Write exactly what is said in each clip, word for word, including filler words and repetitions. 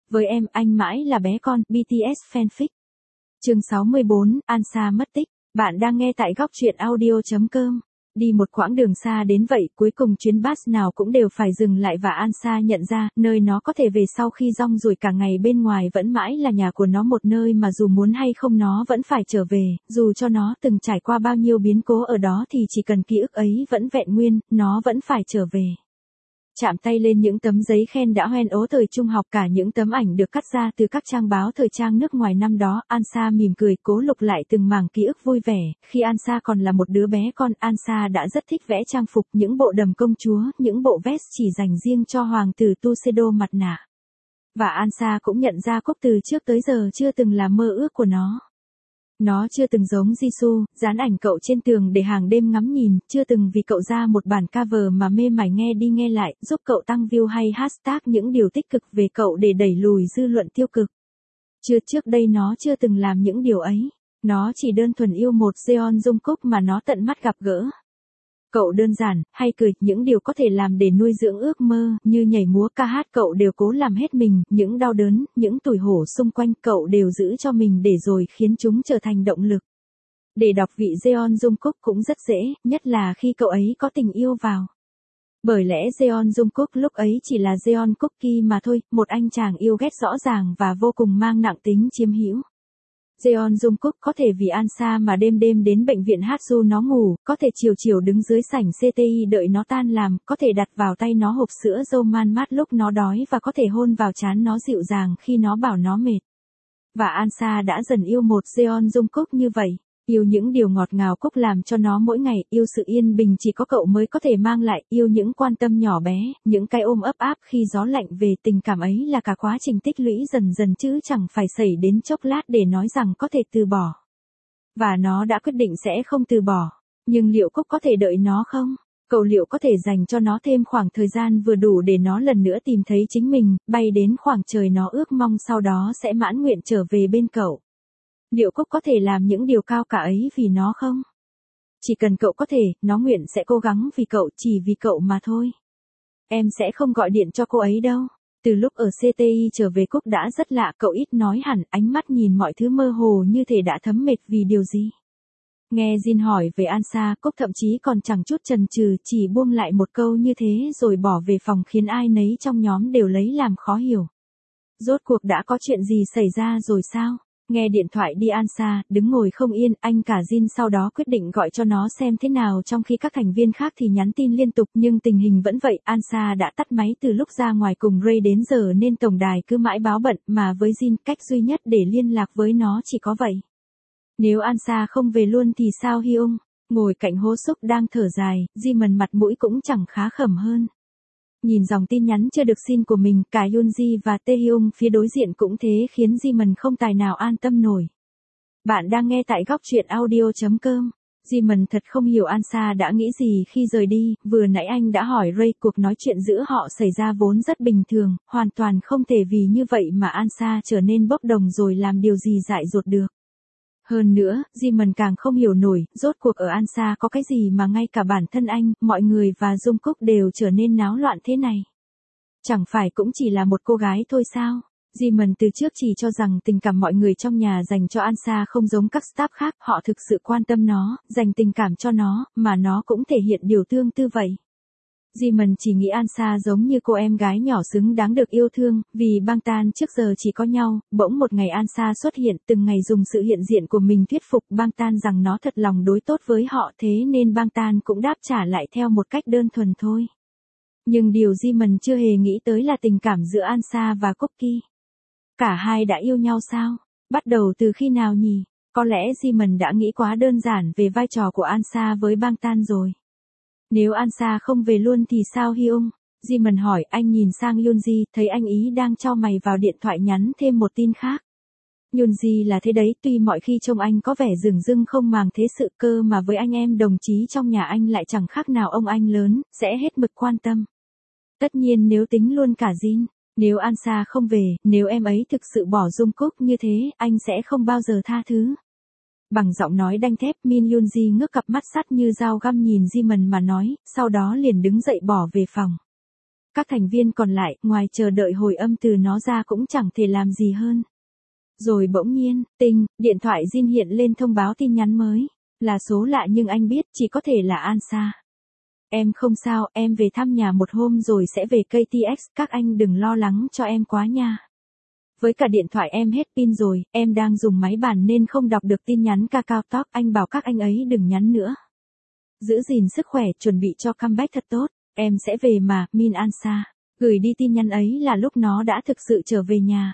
Với em, anh mãi là bé con, bê tê ét fanfic. Chương sáu mươi bốn, Ansa mất tích. Bạn đang nghe tại góc truyện audio chấm com. Đi một quãng đường xa đến vậy, cuối cùng chuyến bus nào cũng đều phải dừng lại và Ansa nhận ra, nơi nó có thể về sau khi rong ruổi cả ngày bên ngoài vẫn mãi là nhà của nó, một nơi mà dù muốn hay không nó vẫn phải trở về, dù cho nó từng trải qua bao nhiêu biến cố ở đó thì chỉ cần ký ức ấy vẫn vẹn nguyên, nó vẫn phải trở về. Chạm tay lên những tấm giấy khen đã hoen ố thời trung học, cả những tấm ảnh được cắt ra từ các trang báo thời trang nước ngoài năm đó, Ansa mỉm cười cố lục lại từng mảng ký ức vui vẻ. Khi Ansa còn là một đứa bé con, Ansa đã rất thích vẽ trang phục, những bộ đầm công chúa, những bộ vest chỉ dành riêng cho hoàng tử Tuxedo mặt nạ. Và Ansa cũng nhận ra Cúc từ trước tới giờ chưa từng là mơ ước của nó. Nó chưa từng giống Jisoo, dán ảnh cậu trên tường để hàng đêm ngắm nhìn, chưa từng vì cậu ra một bản cover mà mê mải nghe đi nghe lại, giúp cậu tăng view hay hashtag những điều tích cực về cậu để đẩy lùi dư luận tiêu cực. Chưa trước đây nó chưa từng làm những điều ấy. Nó chỉ đơn thuần yêu một Jeon Jungkook mà nó tận mắt gặp gỡ. Cậu đơn giản, hay cười, những điều có thể làm để nuôi dưỡng ước mơ, như nhảy múa ca hát cậu đều cố làm hết mình, những đau đớn, những tủi hổ xung quanh cậu đều giữ cho mình để rồi khiến chúng trở thành động lực. Để đọc vị Jeon Jungkook cũng rất dễ, nhất là khi cậu ấy có tình yêu vào. Bởi lẽ Jeon Jungkook lúc ấy chỉ là Jeon Cookie mà thôi, một anh chàng yêu ghét rõ ràng và vô cùng mang nặng tính chiếm hữu. Jeon Jungkook có thể vì Ansa mà đêm đêm đến bệnh viện hát ru nó ngủ, có thể chiều chiều đứng dưới sảnh xê tê i đợi nó tan làm, có thể đặt vào tay nó hộp sữa dâu man mát lúc nó đói và có thể hôn vào trán nó dịu dàng khi nó bảo nó mệt. Và Ansa đã dần yêu một Jeon Jungkook như vậy. Yêu những điều ngọt ngào Cúc làm cho nó mỗi ngày, yêu sự yên bình chỉ có cậu mới có thể mang lại, yêu những quan tâm nhỏ bé, những cái ôm ấp áp khi gió lạnh về. Tình cảm ấy là cả quá trình tích lũy dần dần chứ chẳng phải xảy đến chốc lát để nói rằng có thể từ bỏ. Và nó đã quyết định sẽ không từ bỏ. Nhưng liệu Cúc có thể đợi nó không? Cậu liệu có thể dành cho nó thêm khoảng thời gian vừa đủ để nó lần nữa tìm thấy chính mình, bay đến khoảng trời nó ước mong sau đó sẽ mãn nguyện trở về bên cậu? Liệu Cúc có thể làm những điều cao cả ấy vì nó không? Chỉ cần cậu có thể, nó nguyện sẽ cố gắng vì cậu, chỉ vì cậu mà thôi. Em sẽ không gọi điện cho cô ấy đâu. Từ lúc ở xê tê i trở về Cúc đã rất lạ, cậu ít nói hẳn, ánh mắt nhìn mọi thứ mơ hồ như thể đã thấm mệt vì điều gì. Nghe Jin hỏi về Ansa, Cúc thậm chí còn chẳng chút chần chừ, chỉ buông lại một câu như thế rồi bỏ về phòng khiến ai nấy trong nhóm đều lấy làm khó hiểu. Rốt cuộc đã có chuyện gì xảy ra rồi sao? Nghe điện thoại đi Ansa, đứng ngồi không yên, anh cả Jin sau đó quyết định gọi cho nó xem thế nào, trong khi các thành viên khác thì nhắn tin liên tục, nhưng tình hình vẫn vậy. Ansa đã tắt máy từ lúc ra ngoài cùng Ray đến giờ nên tổng đài cứ mãi báo bận, mà với Jin cách duy nhất để liên lạc với nó chỉ có vậy. Nếu Ansa không về luôn thì sao Hyung? Ngồi cạnh hố xúc đang thở dài, Jimin mặt mũi cũng chẳng khá khẩm hơn. Nhìn dòng tin nhắn chưa được xin của mình, cả Yoonji và Taehyung phía đối diện cũng thế khiến Jimin không tài nào an tâm nổi. Bạn đang nghe tại góc truyện audio chấm com. Jimin thật không hiểu Ansa đã nghĩ gì khi rời đi, vừa nãy anh đã hỏi Ray, cuộc nói chuyện giữa họ xảy ra vốn rất bình thường, hoàn toàn không thể vì như vậy mà Ansa trở nên bốc đồng rồi làm điều gì dại dột được. Hơn nữa, Jimin càng không hiểu nổi, rốt cuộc ở Ansa có cái gì mà ngay cả bản thân anh, mọi người và Jungkook đều trở nên náo loạn thế này. Chẳng phải cũng chỉ là một cô gái thôi sao? Jimin từ trước chỉ cho rằng tình cảm mọi người trong nhà dành cho Ansa không giống các staff khác, họ thực sự quan tâm nó, dành tình cảm cho nó, mà nó cũng thể hiện điều tương tự vậy. Jimin chỉ nghĩ Ansa giống như cô em gái nhỏ xứng đáng được yêu thương, vì Bangtan trước giờ chỉ có nhau, bỗng một ngày Ansa xuất hiện, từng ngày dùng sự hiện diện của mình thuyết phục Bangtan rằng nó thật lòng đối tốt với họ, thế nên Bangtan cũng đáp trả lại theo một cách đơn thuần thôi. Nhưng điều Jimin chưa hề nghĩ tới là tình cảm giữa Ansa và Cookie. Cả hai đã yêu nhau sao? Bắt đầu từ khi nào nhỉ? Có lẽ Jimin đã nghĩ quá đơn giản về vai trò của Ansa với Bangtan rồi. Nếu Ansa không về luôn thì sao Hyung? Jimin hỏi. Anh nhìn sang Yoonji, thấy anh ý đang chau mày vào điện thoại nhắn thêm một tin khác. Yoonji là thế đấy, tuy mọi khi trông anh có vẻ dửng dưng không màng thế sự, cơ mà với anh em đồng chí trong nhà anh lại chẳng khác nào ông anh lớn, sẽ hết mực quan tâm. Tất nhiên nếu tính luôn cả Jin, nếu Ansa không về, nếu em ấy thực sự bỏ Jungkook như thế, anh sẽ không bao giờ tha thứ. Bằng giọng nói đanh thép, Min Yoonji ngước cặp mắt sắt như dao găm nhìn Jimin mà nói, sau đó liền đứng dậy bỏ về phòng. Các thành viên còn lại, ngoài chờ đợi hồi âm từ nó ra cũng chẳng thể làm gì hơn. Rồi bỗng nhiên, tinh, điện thoại Jin hiện lên thông báo tin nhắn mới. Là số lạ nhưng anh biết chỉ có thể là Ansa. Em không sao, em về thăm nhà một hôm rồi sẽ về ca tê ích, các anh đừng lo lắng cho em quá nha. Với cả điện thoại em hết pin rồi, em đang dùng máy bàn nên không đọc được tin nhắn Kakao Talk, anh bảo các anh ấy đừng nhắn nữa. Giữ gìn sức khỏe, chuẩn bị cho comeback thật tốt, em sẽ về mà, Min Ansa. Gửi đi tin nhắn ấy là lúc nó đã thực sự trở về nhà.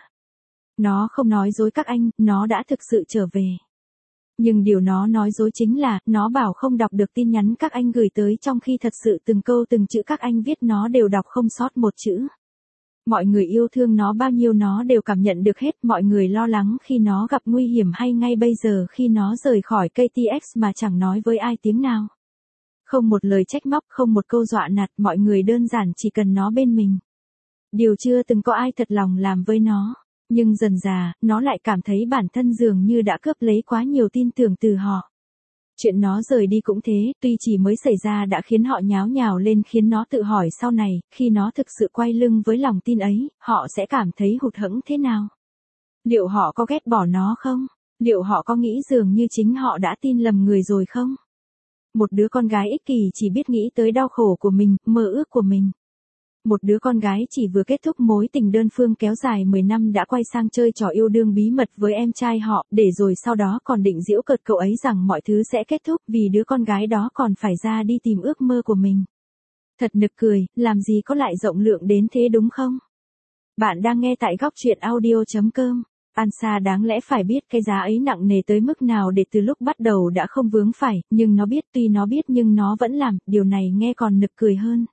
Nó không nói dối các anh, nó đã thực sự trở về. Nhưng điều nó nói dối chính là, nó bảo không đọc được tin nhắn các anh gửi tới trong khi thật sự từng câu từng chữ các anh viết nó đều đọc không sót một chữ. Mọi người yêu thương nó bao nhiêu nó đều cảm nhận được hết, mọi người lo lắng khi nó gặp nguy hiểm hay ngay bây giờ khi nó rời khỏi ca tê ích mà chẳng nói với ai tiếng nào. Không một lời trách móc, không một câu dọa nạt, mọi người đơn giản chỉ cần nó bên mình. Điều chưa từng có ai thật lòng làm với nó. Nhưng dần dà, nó lại cảm thấy bản thân dường như đã cướp lấy quá nhiều tin tưởng từ họ. Chuyện nó rời đi cũng thế, tuy chỉ mới xảy ra đã khiến họ nháo nhào lên, khiến nó tự hỏi sau này, khi nó thực sự quay lưng với lòng tin ấy, họ sẽ cảm thấy hụt hẫng thế nào? Liệu họ có ghét bỏ nó không? Liệu họ có nghĩ dường như chính họ đã tin lầm người rồi không? Một đứa con gái ích kỷ chỉ biết nghĩ tới đau khổ của mình, mơ ước của mình. Một đứa con gái chỉ vừa kết thúc mối tình đơn phương kéo dài mười năm đã quay sang chơi trò yêu đương bí mật với em trai họ, để rồi sau đó còn định giễu cợt cậu ấy rằng mọi thứ sẽ kết thúc vì đứa con gái đó còn phải ra đi tìm ước mơ của mình. Thật nực cười, làm gì có lại rộng lượng đến thế đúng không? Bạn đang nghe tại góc truyện audio chấm com. Ansa đáng lẽ phải biết cái giá ấy nặng nề tới mức nào để từ lúc bắt đầu đã không vướng phải, nhưng nó biết, tuy nó biết nhưng nó vẫn làm, điều này nghe còn nực cười hơn.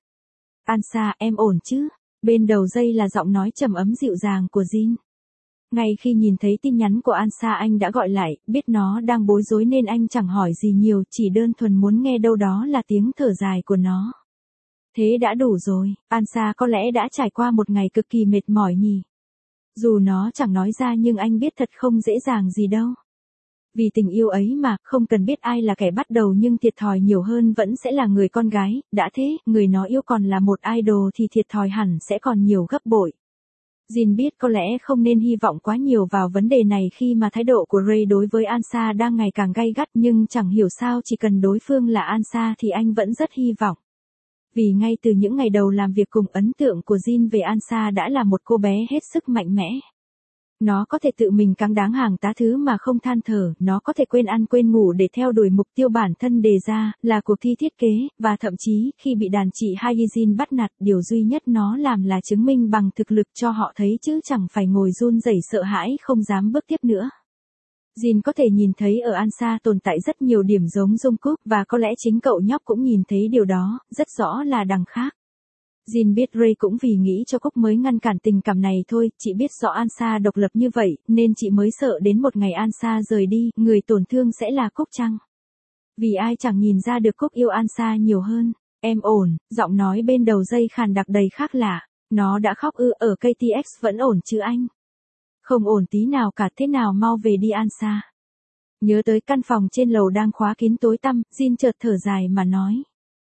Ansa, em ổn chứ? Bên đầu dây là giọng nói trầm ấm dịu dàng của Jin. Ngay khi nhìn thấy tin nhắn của Ansa anh đã gọi lại, biết nó đang bối rối nên anh chẳng hỏi gì nhiều, chỉ đơn thuần muốn nghe đâu đó là tiếng thở dài của nó. Thế đã đủ rồi, Ansa có lẽ đã trải qua một ngày cực kỳ mệt mỏi nhỉ? Dù nó chẳng nói ra nhưng anh biết thật không dễ dàng gì đâu. Vì tình yêu ấy mà, không cần biết ai là kẻ bắt đầu nhưng thiệt thòi nhiều hơn vẫn sẽ là người con gái, đã thế, người nó yêu còn là một idol thì thiệt thòi hẳn sẽ còn nhiều gấp bội. Jin biết có lẽ không nên hy vọng quá nhiều vào vấn đề này khi mà thái độ của Ray đối với Ansa đang ngày càng gay gắt, nhưng chẳng hiểu sao chỉ cần đối phương là Ansa thì anh vẫn rất hy vọng. Vì ngay từ những ngày đầu làm việc cùng, ấn tượng của Jin về Ansa đã là một cô bé hết sức mạnh mẽ. Nó có thể tự mình cáng đáng hàng tá thứ mà không than thở, nó có thể quên ăn quên ngủ để theo đuổi mục tiêu bản thân đề ra, là cuộc thi thiết kế, và thậm chí, khi bị đàn chị Hyejin bắt nạt, điều duy nhất nó làm là chứng minh bằng thực lực cho họ thấy chứ chẳng phải ngồi run rẩy sợ hãi không dám bước tiếp nữa. Jin có thể nhìn thấy ở Ansa tồn tại rất nhiều điểm giống Jungkook, và có lẽ chính cậu nhóc cũng nhìn thấy điều đó, rất rõ là đằng khác. Jin biết Ray cũng vì nghĩ cho Cúc mới ngăn cản tình cảm này thôi, chị biết rõ Ansa độc lập như vậy, nên chị mới sợ đến một ngày Ansa rời đi, người tổn thương sẽ là Cúc chăng? Vì ai chẳng nhìn ra được Cúc yêu Ansa nhiều hơn. Em ổn, giọng nói bên đầu dây khàn đặc đầy khác lạ. Nó đã khóc ư? Ở ca tê ích vẫn ổn chứ anh? Không ổn tí nào cả, thế nào mau về đi Ansa. Nhớ tới căn phòng trên lầu đang khóa kín tối tăm, Jin chợt thở dài mà nói.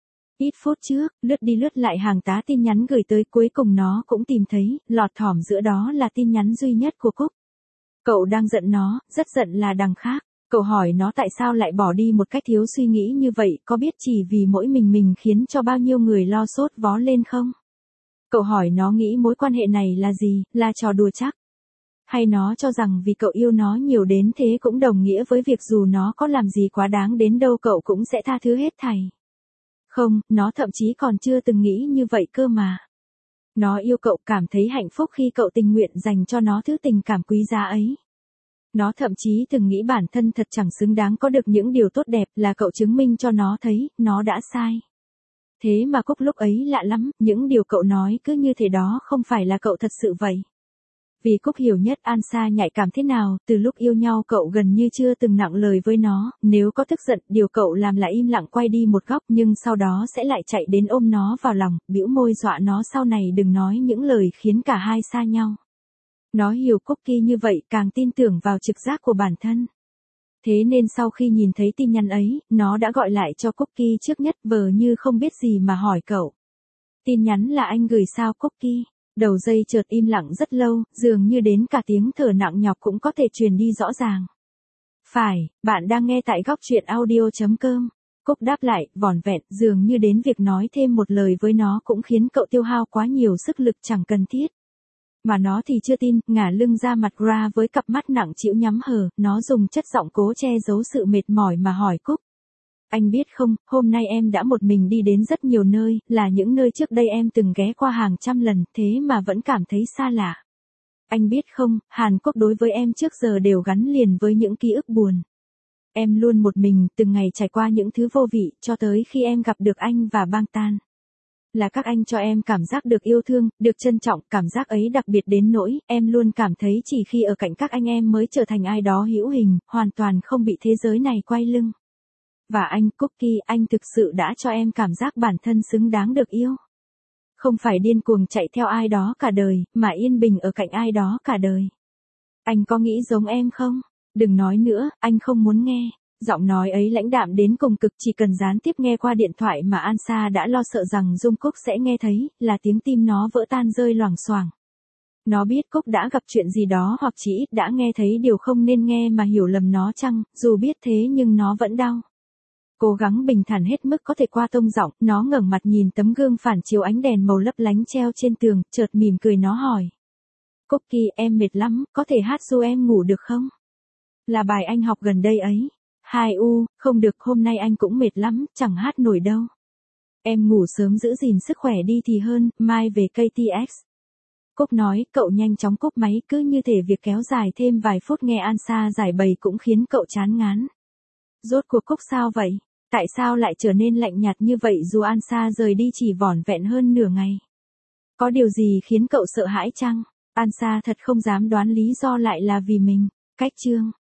Ít phút trước, lướt đi lướt lại hàng tá tin nhắn gửi tới, cuối cùng nó cũng tìm thấy, lọt thỏm giữa đó là tin nhắn duy nhất của Cúc. Cậu đang giận nó, rất giận là đằng khác. Cậu hỏi nó tại sao lại bỏ đi một cách thiếu suy nghĩ như vậy, có biết chỉ vì mỗi mình mình khiến cho bao nhiêu người lo sốt vó lên không? Cậu hỏi nó nghĩ mối quan hệ này là gì, là trò đùa chắc? Hay nó cho rằng vì cậu yêu nó nhiều đến thế cũng đồng nghĩa với việc dù nó có làm gì quá đáng đến đâu cậu cũng sẽ tha thứ hết thảy? Không, nó thậm chí còn chưa từng nghĩ như vậy cơ mà. Nó yêu cậu, cảm thấy hạnh phúc khi cậu tình nguyện dành cho nó thứ tình cảm quý giá ấy. Nó thậm chí từng nghĩ bản thân thật chẳng xứng đáng có được những điều tốt đẹp, là cậu chứng minh cho nó thấy, nó đã sai. Thế mà Cúc lúc ấy lạ lắm, những điều cậu nói cứ như thế đó không phải là cậu thật sự vậy. Vì Cúc hiểu nhất Ansa nhạy cảm thế nào, từ lúc yêu nhau cậu gần như chưa từng nặng lời với nó, nếu có tức giận, điều cậu làm là im lặng quay đi một góc, nhưng sau đó sẽ lại chạy đến ôm nó vào lòng, bĩu môi dọa nó sau này đừng nói những lời khiến cả hai xa nhau. Nó hiểu Cookie như vậy, càng tin tưởng vào trực giác của bản thân. Thế nên sau khi nhìn thấy tin nhắn ấy, nó đã gọi lại cho Cookie trước nhất, vờ như không biết gì mà hỏi cậu. Tin nhắn là anh gửi sao Cookie? Đầu dây chợt im lặng rất lâu, dường như đến cả tiếng thở nặng nhọc cũng có thể truyền đi rõ ràng. Phải, bạn đang nghe tại góc truyện audio.com. Cúc đáp lại, vỏn vẹn, dường như đến việc nói thêm một lời với nó cũng khiến cậu tiêu hao quá nhiều sức lực chẳng cần thiết. Mà nó thì chưa tin, ngả lưng ra mặt ra với cặp mắt nặng trĩu nhắm hờ, nó dùng chất giọng cố che giấu sự mệt mỏi mà hỏi Cúc. Anh biết không, hôm nay em đã một mình đi đến rất nhiều nơi, là những nơi trước đây em từng ghé qua hàng trăm lần, thế mà vẫn cảm thấy xa lạ. Anh biết không, Hàn Quốc đối với em trước giờ đều gắn liền với những ký ức buồn. Em luôn một mình, từng ngày trải qua những thứ vô vị, cho tới khi em gặp được anh và Bang Tan. Là các anh cho em cảm giác được yêu thương, được trân trọng, cảm giác ấy đặc biệt đến nỗi, em luôn cảm thấy chỉ khi ở cạnh các anh em mới trở thành ai đó hữu hình, hoàn toàn không bị thế giới này quay lưng. Và anh, Cookie, anh thực sự đã cho em cảm giác bản thân xứng đáng được yêu. Không phải điên cuồng chạy theo ai đó cả đời, mà yên bình ở cạnh ai đó cả đời. Anh có nghĩ giống em không? Đừng nói nữa, anh không muốn nghe. Giọng nói ấy lãnh đạm đến cùng cực, chỉ cần gián tiếp nghe qua điện thoại mà Ansa đã lo sợ rằng Dung Cúc sẽ nghe thấy, là tiếng tim nó vỡ tan rơi loảng xoảng. Nó biết Cúc đã gặp chuyện gì đó hoặc chỉ ít đã nghe thấy điều không nên nghe mà hiểu lầm nó chăng, dù biết thế nhưng nó vẫn đau. Cố gắng bình thản hết mức có thể qua tông giọng, nó ngẩng mặt nhìn tấm gương phản chiếu ánh đèn màu lấp lánh treo trên tường, chợt mỉm cười nó hỏi. Cookie, em mệt lắm, có thể hát ru em ngủ được không? Là bài anh học gần đây ấy. Hai u, không được, hôm nay anh cũng mệt lắm, chẳng hát nổi đâu. Em ngủ sớm giữ gìn sức khỏe đi thì hơn, mai về ca tê ích. Cúc nói, cậu nhanh chóng cúp máy, cứ như thể việc kéo dài thêm vài phút nghe Ansa giải bày cũng khiến cậu chán ngán. Rốt cuộc Cúc sao vậy? Tại sao lại trở nên lạnh nhạt như vậy dù Ansa rời đi chỉ vỏn vẹn hơn nửa ngày? Có điều gì khiến cậu sợ hãi chăng? Ansa thật không dám đoán lý do lại là vì mình. Cách chương